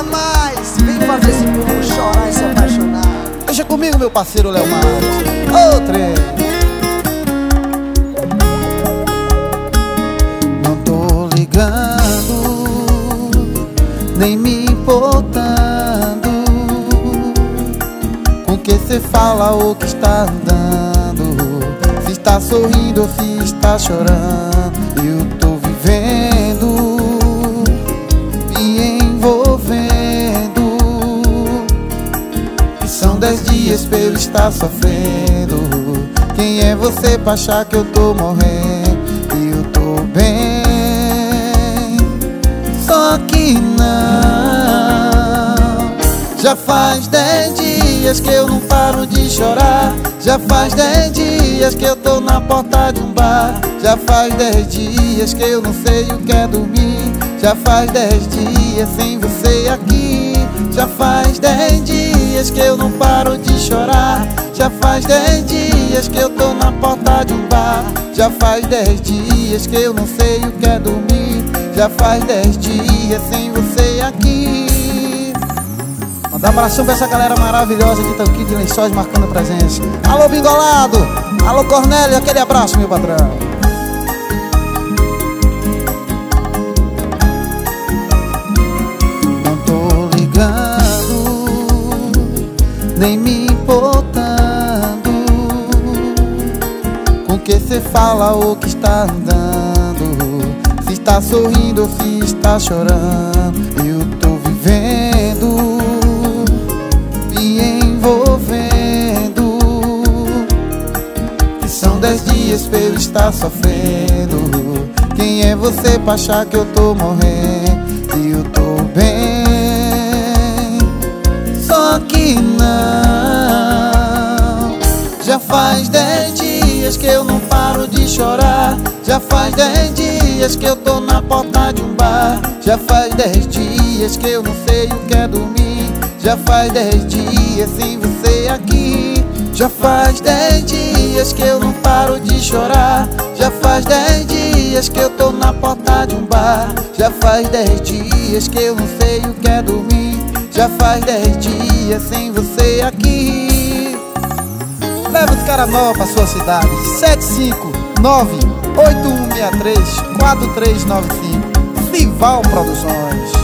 mais. Vem fazer esse povo chorar e se apaixonar. Deixa comigo, meu parceiro Léo Matos. Ô, trem. Não tô ligando, nem me importando com que cê fala ou que está andando, se está sorrindo ou se está chorando. Eu tô vivendo, me envolvendo, e são 10 dias pra eu estar sofrendo. Quem é você pra achar que eu tô morrendo? Eu tô bem, só que não. Já faz 10 dias que eu não paro de chorar. Já faz 10 dias que eu tô na porta de um bar. Já faz 10 dias que eu não sei o que é dormir. Já faz 10 dias sem você aqui. Já faz 10 dias que eu não paro de chorar. Já faz 10 dias que eu tô na porta de um bar. Já faz 10 dias que eu não sei o que é dormir. Já faz 10 dias sem você aqui. Mandar um abração pra essa galera maravilhosa que tá aqui de Lençóis marcando presença. Alô, Bingolado! Alô, Cornélio, aquele abraço, meu patrão. Não tô ligando, nem me importando com que cê fala ou que está andando, se está sorrindo ou se está chorando. Eu tô vivendo, me envolvendo, e são 10 dias pra eu estar sofrendo. Quem é você pra achar que eu tô morrendo? Eu tô bem, só que não. Já faz 10 dias que eu não paro de chorar. Já faz 10 dias que eu tô na porta de um bar. Já faz 10 dias que eu não sei o que é dormir. Já faz 10 dias sem você aqui. Já faz 10 dias que eu não paro de chorar. Já faz 10 dias que eu tô na porta de um bar. Já faz 10 dias que eu não sei o que é dormir. Já faz 10 dias sem você aqui. Leva os Caranó pra sua cidade. 759-8163-4395. Sival Produções.